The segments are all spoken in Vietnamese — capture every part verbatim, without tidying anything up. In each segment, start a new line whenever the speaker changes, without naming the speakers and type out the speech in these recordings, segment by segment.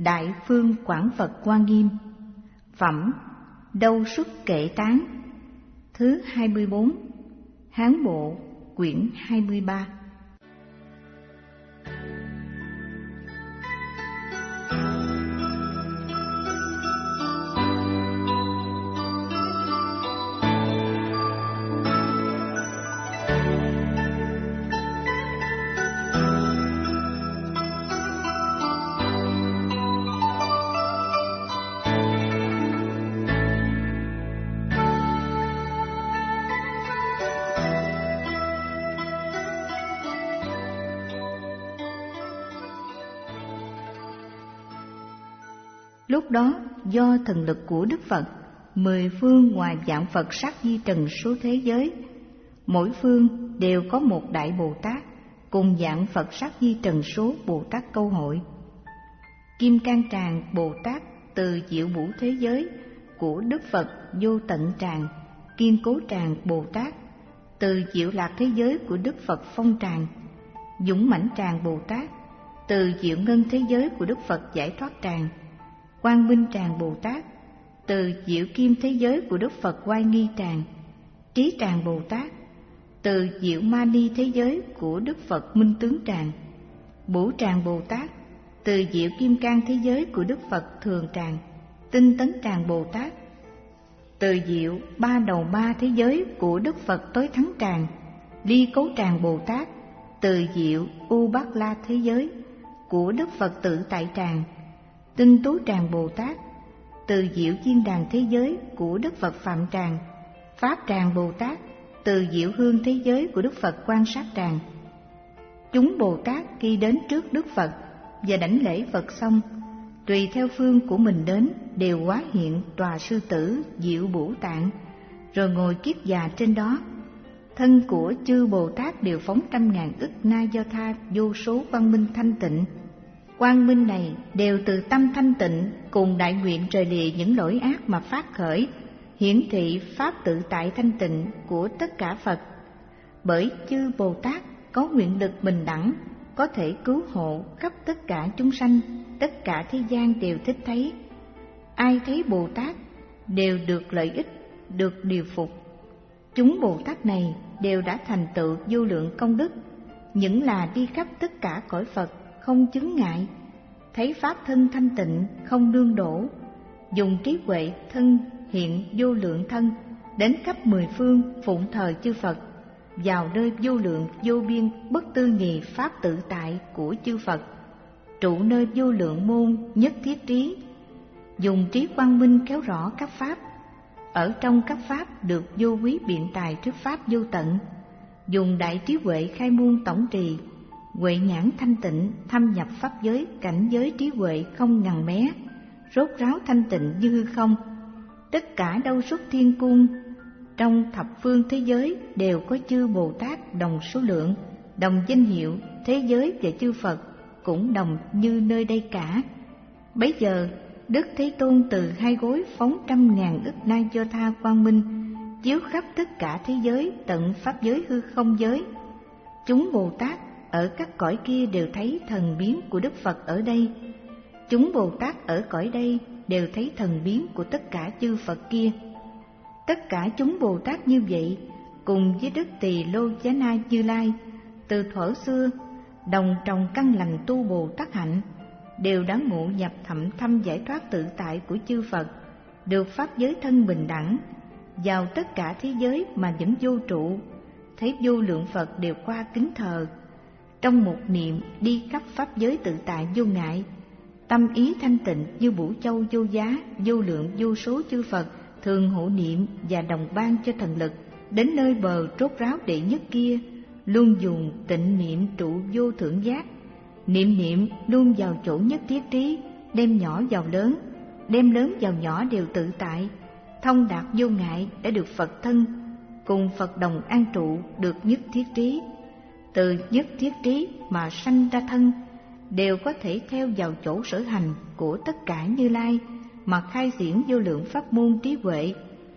Đại Phương Quảng Phật Hoa Nghiêm. Phẩm Đâu Xuất Kệ Tán, thứ hai mươi bốn, Hán Bộ, quyển hai mươi ba. Lúc đó, do thần lực của Đức Phật, mười phương ngoài vạn Phật sát di trần số thế giới, mỗi phương đều có một Đại Bồ Tát, cùng vạn Phật sát di trần số Bồ Tát câu hội. Kim Cang Tràng Bồ Tát từ Diệu Vũ thế giới của Đức Phật Vô Tận Tràng, Kiên Cố Tràng Bồ Tát từ Diệu Lạc thế giới của Đức Phật Phong Tràng, Dũng Mãnh Tràng Bồ Tát từ Diệu Ngân thế giới của Đức Phật Giải Thoát Tràng, Quang Minh Tràng Bồ Tát từ Diệu Kim thế giới của Đức Phật Oai Nghi Tràng, Trí Tràng Bồ Tát từ Diệu Ma Ni thế giới của Đức Phật Minh Tướng Tràng, Bửu Tràng Bồ Tát từ Diệu Kim Cang thế giới của Đức Phật Thường Tràng, Tinh Tấn Tràng Bồ Tát từ Diệu Ba Đầu Ma thế giới của Đức Phật Tối Thắng Tràng, Ly Cấu Tràng Bồ Tát từ Diệu U Bát La thế giới của Đức Phật Tự Tại Tràng, Tinh Tú Tràng Bồ Tát từ Diệu Chiên Đàn thế giới của Đức Phật Phạm Tràng, Pháp Tràng Bồ Tát từ Diệu Hương thế giới của Đức Phật Quan Sát Tràng. Chúng Bồ Tát khi đến trước Đức Phật và đảnh lễ Phật xong, tùy theo phương của mình đến đều hóa hiện tòa sư tử Diệu Bửu Tạng, rồi ngồi kiết già trên đó. Thân của chư Bồ Tát đều phóng trăm ngàn ức na do tha vô số quang minh thanh tịnh. Quang minh này đều từ tâm thanh tịnh cùng đại nguyện rời lìa những lỗi ác mà phát khởi, hiển thị pháp tự tại thanh tịnh của tất cả Phật. Bởi chư Bồ Tát có nguyện lực bình đẳng, có thể cứu hộ khắp tất cả chúng sanh, tất cả thế gian đều thích thấy. Ai thấy Bồ Tát đều được lợi ích, được điều phục. Chúng Bồ Tát này đều đã thành tựu vô lượng công đức, những là đi khắp tất cả cõi Phật không chướng ngại, thấy pháp thân thanh tịnh không đương đổ, dùng trí huệ thân hiện vô lượng thân, đến khắp mười phương phụng thờ chư Phật, vào nơi vô lượng vô biên bất tư nghì pháp tự tại của chư Phật, trụ nơi vô lượng môn nhất thiết trí, dùng trí quang minh kéo rõ các pháp, ở trong các pháp được vô quý biện tài trước pháp vô tận, dùng đại trí huệ khai muôn tổng trì, huệ nhãn thanh tịnh thâm nhập pháp giới cảnh giới trí huệ không ngần mé, rốt ráo thanh tịnh như hư không. Tất cả đâu xuất thiên cung, trong thập phương thế giới đều có chư Bồ Tát đồng số lượng, đồng danh hiệu, thế giới và chư Phật cũng đồng như nơi đây cả. Bấy giờ Đức Thế Tôn từ hai gối phóng trăm ngàn ức na do tha quang minh, chiếu khắp tất cả thế giới tận pháp giới hư không giới. Chúng Bồ Tát ở các cõi kia đều thấy thần biến của Đức Phật ở đây. Chúng Bồ Tát ở cõi đây đều thấy thần biến của tất cả chư Phật kia. Tất cả chúng Bồ Tát như vậy, cùng với Đức Tỳ Lô Giá Na Như Lai, từ thuở xưa, đồng trồng căn lành tu Bồ Tát hạnh, đều đã ngộ nhập thậm thâm giải thoát tự tại của chư Phật, được pháp giới thân bình đẳng, vào tất cả thế giới mà vẫn vô trụ, thấy vô lượng Phật đều qua kính thờ. Trong một niệm đi khắp pháp giới tự tại vô ngại, tâm ý thanh tịnh như Vũ Châu vô giá, vô lượng vô số chư Phật thường hộ niệm và đồng ban cho thần lực, đến nơi bờ trốt ráo đệ nhất kia, luôn dùng tịnh niệm trụ vô thượng giác, niệm niệm luôn vào chỗ nhất thiết trí, đem nhỏ vào lớn, đem lớn vào nhỏ đều tự tại, thông đạt vô ngại đã được Phật thân, cùng Phật đồng an trụ được nhất thiết trí. Từ nhất thiết trí mà sanh ra thân, đều có thể theo vào chỗ sở hành của tất cả Như Lai mà khai diễn vô lượng pháp môn trí huệ.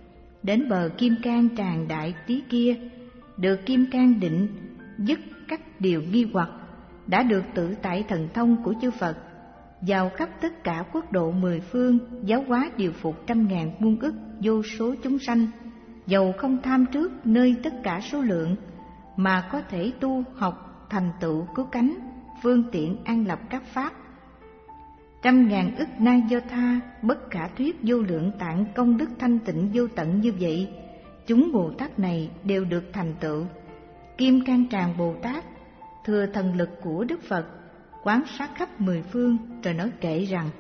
Đến bờ Kim Cang Tràng Đại Trí kia, được Kim Cang định dứt các điều nghi hoặc, đã được tự tại thần thông của chư Phật, vào khắp tất cả quốc độ mười phương, giáo hóa điều phục trăm ngàn muôn ức vô số chúng sanh, dầu không tham trước nơi tất cả số lượng, mà có thể tu học thành tựu cứu cánh, phương tiện an lập các pháp. Trăm ngàn ức na do tha, bất khả thuyết vô lượng tạng công đức thanh tịnh vô tận như vậy, chúng Bồ Tát này đều được thành tựu. Kim Cang Tràng Bồ Tát thừa thần lực của Đức Phật, quán sát khắp mười phương, rồi nói kệ rằng: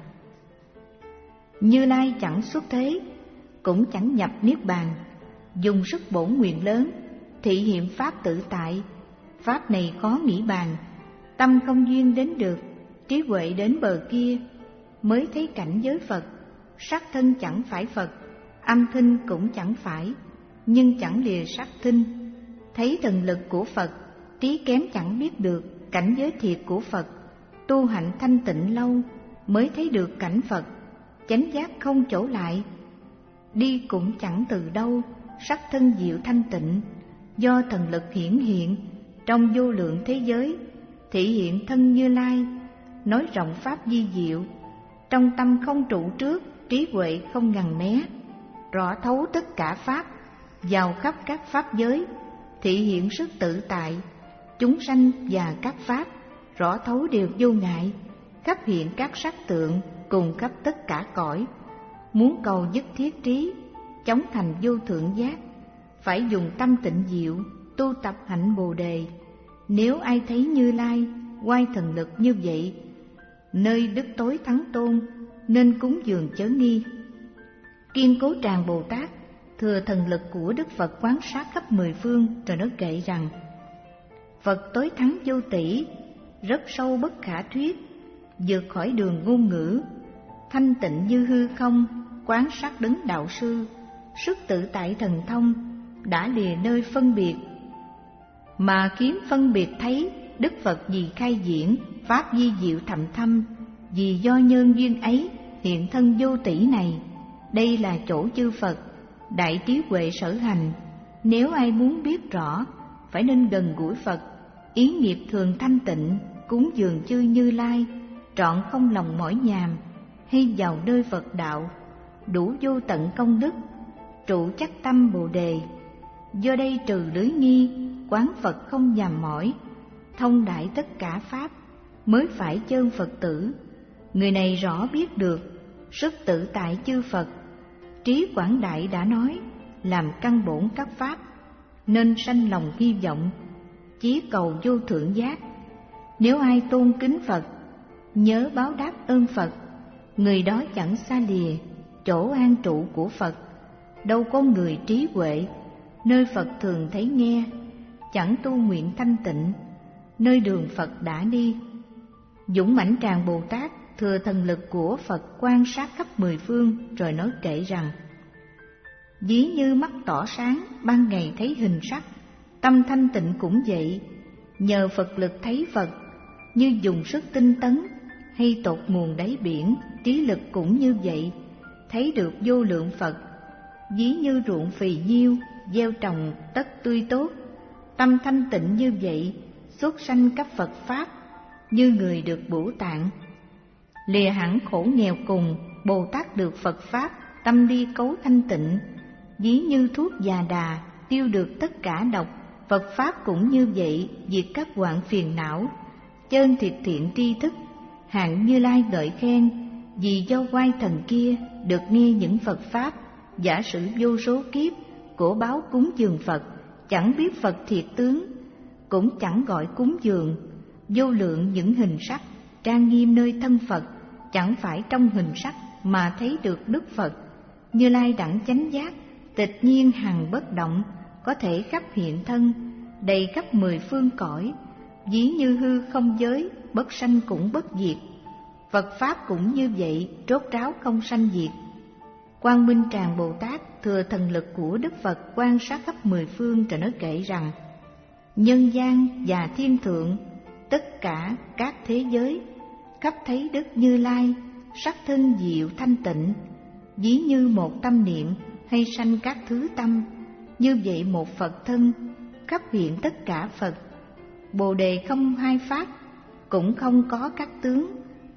Như Lai chẳng xuất thế, cũng chẳng nhập niết bàn, dùng sức bổn nguyện lớn, thị hiện pháp tự tại. Pháp này khó nghĩ bàn, tâm không duyên đến được, trí huệ đến bờ kia, mới thấy cảnh giới Phật. Sắc thân chẳng phải Phật, âm thanh cũng chẳng phải, nhưng chẳng lìa sắc thinh. Thấy thần lực của Phật, trí kém chẳng biết được cảnh giới thiệt của Phật. Tu hạnh thanh tịnh lâu, mới thấy được cảnh Phật. Chánh giác không chỗ lại, đi cũng chẳng từ đâu. Sắc thân diệu thanh tịnh, do thần lực hiển hiện trong vô lượng thế giới, thị hiện thân Như Lai, nói rộng pháp di diệu. Trong tâm không trụ trước, trí huệ không ngần né, rõ thấu tất cả pháp, vào khắp các pháp giới, thị hiện sức tự tại. Chúng sanh và các pháp, rõ thấu đều vô ngại, khắp hiện các sắc tượng, cùng khắp tất cả cõi. Muốn cầu dứt thiết trí, chóng thành vô thượng giác, phải dùng tâm tịnh diệu, tu tập hạnh Bồ Đề. Nếu ai thấy Như Lai, oai thần lực như vậy, nơi đức tối thắng tôn, nên cúng dường chớ nghi. Kiên Cố Tràng Bồ Tát thừa thần lực của Đức Phật, quán sát khắp mười phương, rồi nói kệ rằng: Phật tối thắng vô tỷ, rất sâu bất khả thuyết, vượt khỏi đường ngôn ngữ, thanh tịnh như hư không, quán sát đấng đạo sư. Sức tự tại thần thông, đã lìa nơi phân biệt, mà khiến phân biệt thấy. Đức Phật vì khai diễn pháp di diệu thậm thâm, vì do nhân duyên ấy hiện thân vô tỷ này. Đây là chỗ chư Phật, đại trí huệ sở hành. Nếu ai muốn biết rõ, phải nên gần gũi Phật, ý nghiệp thường thanh tịnh, cúng dường chư Như Lai, trọn không lòng mỏi nhàm, hay vào nơi Phật đạo, đủ vô tận công đức, trụ chắc tâm Bồ Đề. Do đây trừ lưới nghi, quán Phật không nhàm mỏi, thông đại tất cả pháp, mới phải chơn Phật tử. Người này rõ biết được sức tự tại chư Phật, trí quảng đại đã nói, làm căn bổn các pháp, nên sanh lòng hy vọng, chí cầu vô thượng giác. Nếu ai tôn kính Phật, nhớ báo đáp ơn Phật, người đó chẳng xa lìa chỗ an trụ của Phật. Đâu có người trí huệ, nơi Phật thường thấy nghe, chẳng tu nguyện thanh tịnh, nơi đường Phật đã đi. Dũng mãnh Tràng Bồ Tát thừa thần lực của Phật, quan sát khắp mười phương, rồi nói kệ rằng: Ví như mắt tỏ sáng, ban ngày thấy hình sắc, tâm thanh tịnh cũng vậy. Nhờ Phật lực thấy Phật, như dùng sức tinh tấn, hay tột nguồn đáy biển, trí lực cũng như vậy, thấy được vô lượng Phật. Ví như ruộng phì nhiêu, gieo trồng tất tươi tốt, tâm thanh tịnh như vậy, xuất sanh cấp Phật Pháp, như người được bửu tạng. Lìa hẳn khổ nghèo cùng, Bồ Tát được Phật Pháp, tâm đi cấu thanh tịnh. Ví như thuốc già đà, tiêu được tất cả độc, Phật Pháp cũng như vậy, diệt các hoạn phiền não. Chơn thiệt thiện tri thức, hạng Như Lai ngợi khen, vì do oai thần kia được nghe những Phật Pháp. Giả sử vô số kiếp, của báo cúng dường Phật, chẳng biết Phật thiệt tướng, cũng chẳng gọi cúng dường. Vô lượng những hình sắc, trang nghiêm nơi thân Phật, chẳng phải trong hình sắc mà thấy được Đức Phật. Như Lai đẳng chánh giác, tịch nhiên hằng bất động, có thể khắp hiện thân, đầy khắp mười phương cõi. Ví như hư không giới, bất sanh cũng bất diệt. Phật Pháp cũng như vậy, rốt ráo không sanh diệt. Quang Minh Tràng Bồ Tát thừa thần lực của Đức Phật, quan sát khắp mười phương, rồi nói kệ rằng: Nhân gian và thiên thượng, tất cả các thế giới, khắp thấy Đức Như Lai, sắc thân diệu thanh tịnh. Ví như một tâm niệm, hay sanh các thứ tâm, như vậy một Phật thân, khắp hiện tất cả Phật. Bồ Đề không hai pháp, cũng không có các tướng,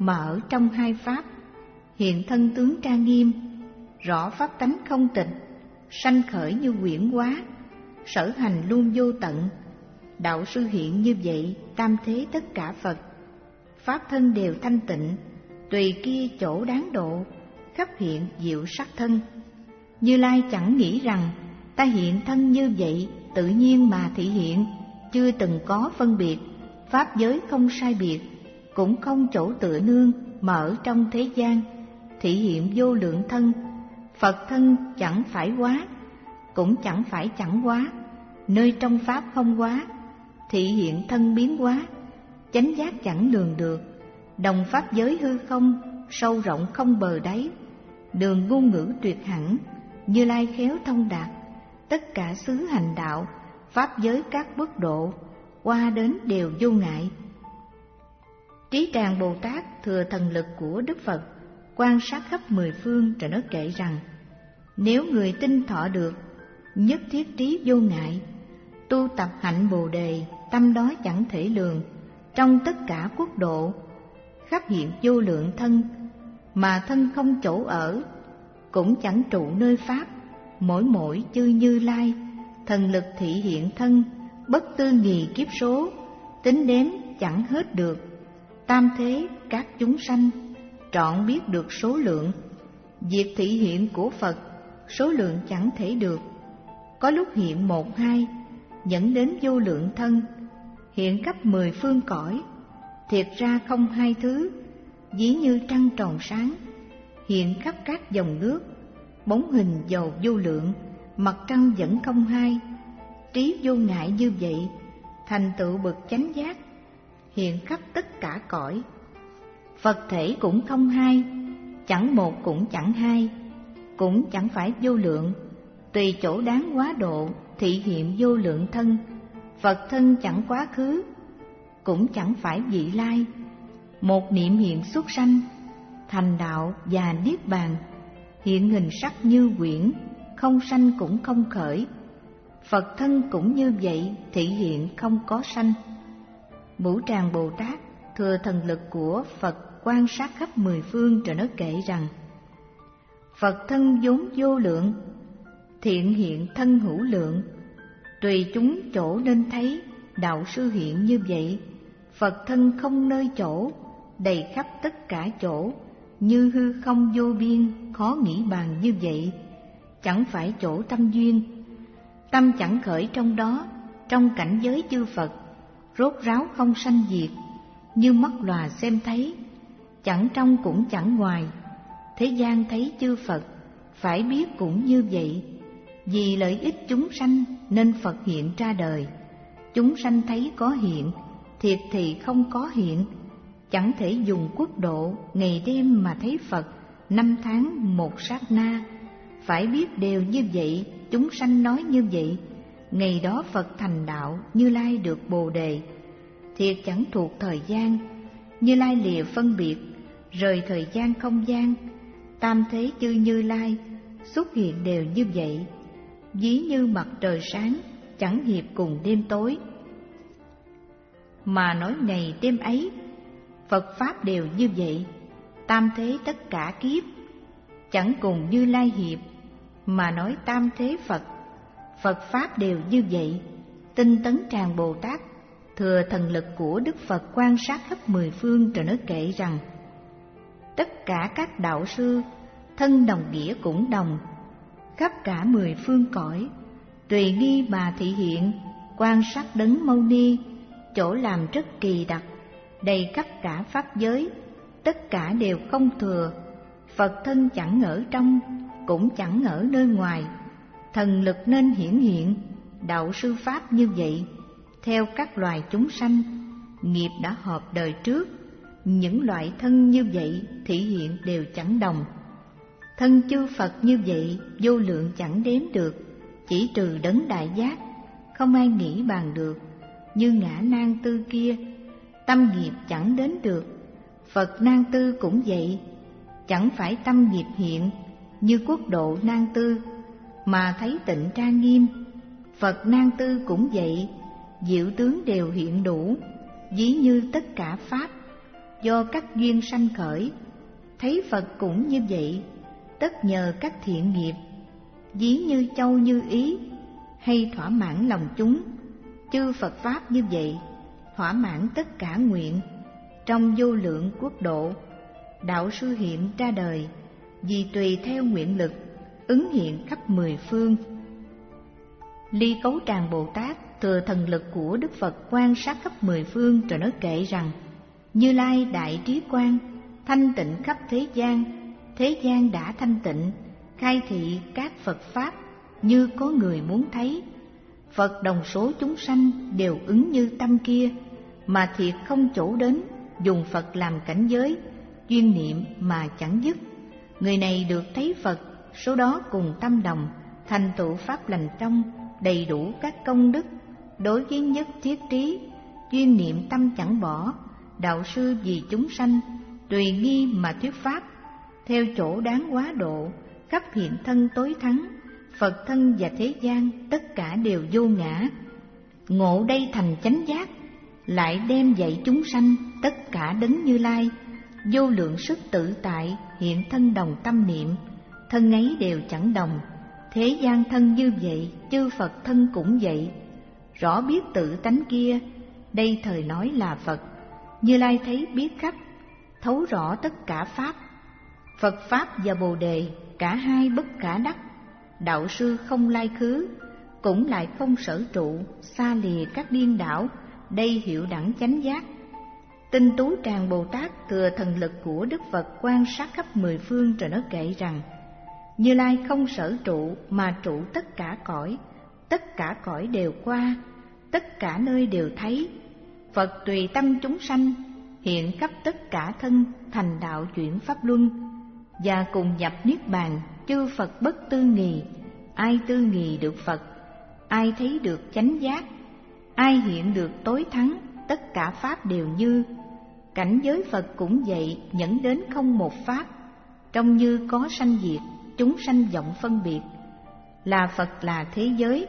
mà ở trong hai pháp, hiện thân tướng trang nghiêm, rõ pháp tánh không tịch, sanh khởi như quyển hóa, sở hành luôn vô tận. Đạo sư hiện như vậy, tam thế tất cả Phật, pháp thân đều thanh tịnh, tùy kia chỗ đáng độ, khắp hiện diệu sắc thân. Như Lai chẳng nghĩ rằng ta hiện thân như vậy tự nhiên mà thị hiện, chưa từng có phân biệt, pháp giới không sai biệt, cũng không chỗ tựa nương mà ở trong thế gian, thị hiện vô lượng thân. Phật thân chẳng phải hóa, cũng chẳng phải chẳng hóa, nơi trong pháp không hóa, thị hiện thân biến hóa, chánh giác chẳng lường được. Đồng pháp giới hư không, sâu rộng không bờ đáy, đường ngôn ngữ tuyệt hẳn, Như Lai khéo thông đạt. Tất cả xứ hành đạo, pháp giới các quốc độ, qua đến đều vô ngại. Trí Tràng Bồ Tát thừa thần lực của Đức Phật, quan sát khắp mười phương rồi nói kệ rằng: nếu người tin thọ được, nhất thiết trí vô ngại, tu tập hạnh Bồ Đề, tâm đó chẳng thể lường, trong tất cả quốc độ, khắp hiện vô lượng thân, mà thân không chỗ ở, cũng chẳng trụ nơi pháp, mỗi mỗi chư Như Lai, thần lực thị hiện thân, bất tư nghì kiếp số, tính đếm chẳng hết được. Tam thế các chúng sanh, trọn biết được số lượng, việc thị hiện của Phật, số lượng chẳng thể được. Có lúc hiện một hai, dẫn đến vô lượng thân, hiện khắp mười phương cõi, thiệt ra không hai thứ, ví như trăng tròn sáng, hiện khắp các dòng nước, bóng hình dầu vô lượng, mặt trăng vẫn không hai. Trí vô ngại như vậy, thành tựu bậc chánh giác, hiện khắp tất cả cõi. Phật thể cũng không hai, chẳng một cũng chẳng hai, cũng chẳng phải vô lượng, tùy chỗ đáng quá độ, thị hiện vô lượng thân. Phật thân chẳng quá khứ, cũng chẳng phải vị lai, một niệm hiện xuất sanh, thành đạo và niết bàn, hiện hình sắc như quyển, không sanh cũng không khởi. Phật thân cũng như vậy, thị hiện không có sanh. Bửu Tràng Bồ Tát thừa thần lực của Phật quan sát khắp mười phương rồi nói kệ rằng: Phật thân vốn vô lượng, thiện hiện thân hữu lượng, tùy chúng chỗ nên thấy, đạo sư hiện như vậy. Phật thân không nơi chỗ, đầy khắp tất cả chỗ, như hư không vô biên, khó nghĩ bàn như vậy. Chẳng phải chỗ tâm duyên, tâm chẳng khởi trong đó, trong cảnh giới chư Phật, rốt ráo không sanh diệt, như mắt lòa xem thấy, chẳng trong cũng chẳng ngoài. Thế gian thấy chư Phật, phải biết cũng như vậy. Vì lợi ích chúng sanh nên Phật hiện ra đời. Chúng sanh thấy có hiện, thiệt thì không có hiện. Chẳng thể dùng quốc độ ngày đêm mà thấy Phật, năm tháng một sát na. Phải biết đều như vậy, chúng sanh nói như vậy. Ngày đó Phật thành đạo, Như Lai được Bồ Đề. Thiệt chẳng thuộc thời gian, Như Lai lìa phân biệt, rời thời gian không gian. Tam thế chư Như Lai xuất hiện đều như vậy, ví như mặt trời sáng, chẳng hiệp cùng đêm tối. Mà nói ngày đêm ấy, Phật Pháp đều như vậy. Tam thế tất cả kiếp, chẳng cùng Như Lai hiệp. Mà nói tam thế Phật, Phật Pháp đều như vậy. Tinh tấn Tràng Bồ Tát thừa thần lực của Đức Phật quan sát khắp mười phương rồi nói kệ rằng: tất cả các đạo sư, thân đồng nghĩa cũng đồng, khắp cả mười phương cõi, tùy nghi mà thị hiện, quan sát đấng Mâu Ni, chỗ làm rất kỳ đặc, đầy khắp cả pháp giới, tất cả đều không thừa. Phật thân chẳng ở trong, cũng chẳng ở nơi ngoài, thần lực nên hiển hiện, đạo sư pháp như vậy. Theo các loài chúng sanh, nghiệp đã hợp đời trước, những loại thân như vậy thị hiện đều chẳng đồng. Thân chư Phật như vậy vô lượng chẳng đếm được, chỉ trừ đấng đại giác, không ai nghĩ bàn được. Như ngã nan tư kia, tâm nghiệp chẳng đến được. Phật nan tư cũng vậy, chẳng phải tâm nghiệp hiện, như quốc độ nan tư, mà thấy tịnh trang nghiêm. Phật nan tư cũng vậy, diệu tướng đều hiện đủ, ví như tất cả pháp. do các duyên sanh khởi. Thấy Phật cũng như vậy, tất nhờ các thiện nghiệp, ví như châu như ý, hay thỏa mãn lòng chúng. Chư Phật Pháp như vậy, thỏa mãn tất cả nguyện. Trong vô lượng quốc độ, đạo sư hiện ra đời, vì tùy theo nguyện lực, ứng hiện khắp mười phương. Ly Cấu Tràng Bồ Tát thừa thần lực của Đức Phật quan sát khắp mười phương, rồi nói kệ rằng: Như Lai đại trí quang, thanh tịnh khắp thế gian, thế gian đã thanh tịnh, khai thị các Phật Pháp như có người muốn thấy. Phật đồng số chúng sanh đều ứng như tâm kia, mà thiệt không chỗ đến, dùng Phật làm cảnh giới, chuyên niệm mà chẳng dứt. Người này được thấy Phật, số đó cùng tâm đồng, thành tựu pháp lành trong, đầy đủ các công đức. Đối với nhất thiết trí, chuyên niệm tâm chẳng bỏ. Đạo sư vì chúng sanh, tùy nghi mà thuyết pháp, theo chỗ đáng quá độ, khắp hiện thân tối thắng. Phật thân và thế gian tất cả đều vô ngã, ngộ đây thành chánh giác. Lại đem dạy chúng sanh tất cả đấng Như Lai, vô lượng sức tự tại, hiện thân đồng tâm niệm. Thân ấy đều chẳng đồng, thế gian thân như vậy, chư Phật thân cũng vậy. Rõ biết tự tánh kia, đây thời nói là Phật. Như Lai thấy biết khắp, thấu rõ tất cả Pháp. Phật Pháp và Bồ Đề, cả hai bất khả đắc. Đạo sư không lai khứ, cũng lại không sở trụ, xa lìa các điên đảo, đây hiệu đẳng chánh giác. Tinh Tú Tràng Bồ Tát thừa thần lực của Đức Phật quan sát khắp mười phương, rồi nói kệ rằng: Như Lai không sở trụ mà trụ tất cả cõi, tất cả cõi đều qua, tất cả nơi đều thấy. Phật tùy tâm chúng sanh, hiện khắp tất cả thân, thành đạo chuyển pháp luân, và cùng nhập niết bàn. Chư Phật bất tư nghì, ai tư nghì được Phật, ai thấy được chánh giác, ai hiện được tối thắng, tất cả Pháp đều như. Cảnh giới Phật cũng vậy, nhẫn đến không một Pháp. Trong như có sanh diệt, chúng sanh vọng phân biệt, là Phật là thế giới.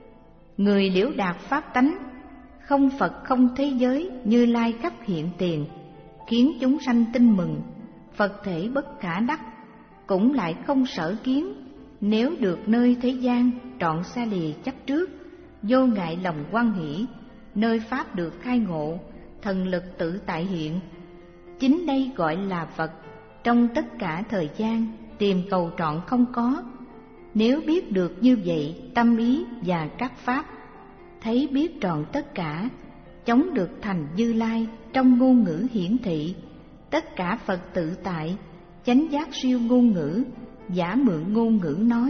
Người liễu đạt Pháp tánh, không Phật không thế giới, Như Lai khắp hiện tiền, khiến chúng sanh tin mừng. Phật thể bất khả đắc, cũng lại không sở kiến. Nếu được nơi thế gian, trọn xa lìa chấp trước, vô ngại lòng hoan hỷ, nơi Pháp được khai ngộ, thần lực tự tại hiện. Chính đây gọi là Phật, trong tất cả thời gian, tìm cầu trọn không có. Nếu biết được như vậy tâm ý và các Pháp, thấy biết trọn tất cả, chống được thành Như Lai, trong ngôn ngữ hiển thị. Tất cả Phật tự tại, chánh giác siêu ngôn ngữ, giả mượn ngôn ngữ nói.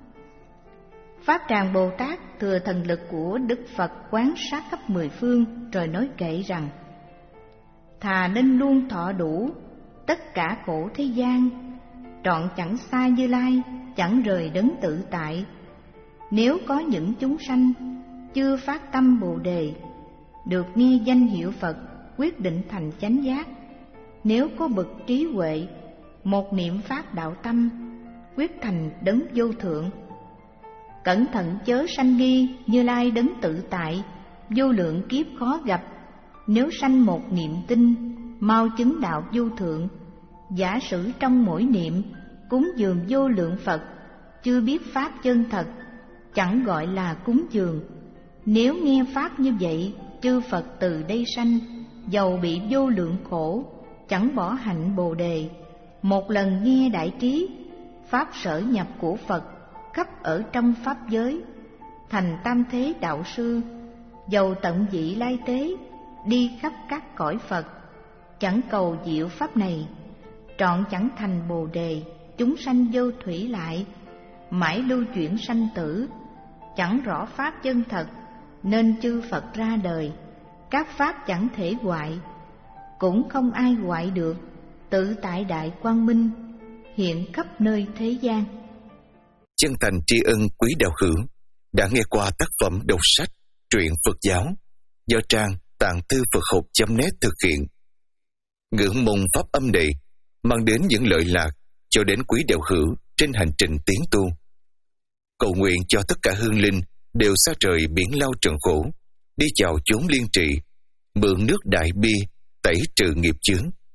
Pháp Tràng Bồ Tát thừa thần lực của Đức Phật quán sát khắp mười phương, rồi nói kệ rằng: Thà nên luôn thọ đủ tất cả khổ thế gian, trọn chẳng xa Như Lai, chẳng rời đấng tự tại. Nếu có những chúng sanh chưa phát tâm Bồ Đề, được nghe danh hiệu Phật, quyết định thành chánh giác. Nếu có bậc trí huệ, một niệm Pháp đạo tâm, quyết thành đấng vô thượng. Cẩn thận chớ sanh nghi, Như Lai đấng tự tại, vô lượng kiếp khó gặp. Nếu sanh một niệm tin, mau chứng đạo vô thượng. Giả sử trong mỗi niệm, cúng dường vô lượng Phật, chưa biết Pháp chân thật, chẳng gọi là cúng dường. Nếu nghe Pháp như vậy, chư Phật từ đây sanh, dầu bị vô lượng khổ, chẳng bỏ hạnh Bồ Đề. Một lần nghe đại trí, Pháp sở nhập của Phật, khắp ở trong Pháp giới, thành tam thế đạo sư, dầu tận vị lai tế, đi khắp các cõi Phật, chẳng cầu diệu Pháp này, trọn chẳng thành Bồ Đề. Chúng sanh vô thủy lại, mãi lưu chuyển sanh tử, chẳng rõ Pháp chân thật, nên chư Phật ra đời. Các Pháp chẳng thể hoại, cũng không ai hoại được, tự tại đại quang minh, hiện khắp nơi thế gian.
Chân thành tri ân quý đạo hữu đã nghe qua tác phẩm đọc sách truyện Phật giáo do trang tạng thư Phật học chấm net thực hiện. Ngưỡng mong pháp âm này mang đến những lợi lạc cho đến quý đạo hữu trên hành trình tiến tu. Cầu nguyện cho tất cả hương linh đều xa trời biển lao trần khổ, đi chào chốn liên trị, mượn nước đại bi tẩy trừ nghiệp chướng.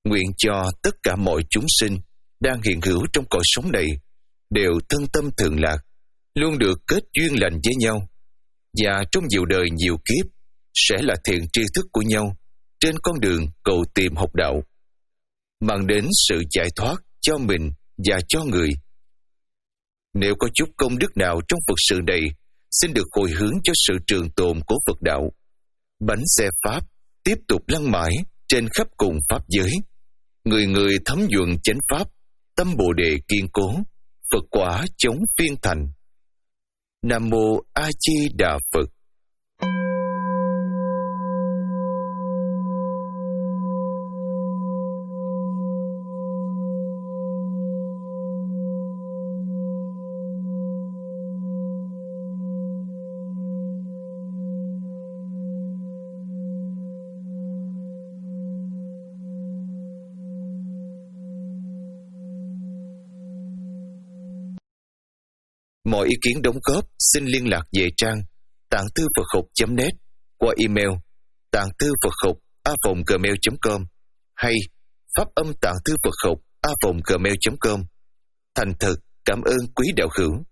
Nguyện cho tất cả mọi chúng sinh đang hiện hữu trong cõi sống này đều thân tâm thường lạc, luôn được kết duyên lành với nhau, và trong nhiều đời nhiều kiếp sẽ là thiện tri thức của nhau trên con đường cầu tìm học đạo, mang đến sự giải thoát cho mình và cho người. Nếu có chút công đức nào trong Phật sự này, xin được hồi hướng cho sự trường tồn của Phật đạo. Bánh xe Pháp tiếp tục lăn mãi trên khắp cùng Pháp giới. Người người thấm nhuận chánh Pháp, tâm Bồ Đề kiên cố, Phật quả chống phiên thành. Nam Mô A Di Đà Phật. Mọi ý kiến đóng góp xin liên lạc về trang tạng thư Phật học chấm net qua email tạng thư Phật học a còng gmail chấm com hay pháp âm tạng thư Phật học a còng gmail chấm com. Thành thật cảm ơn quý đạo hữu.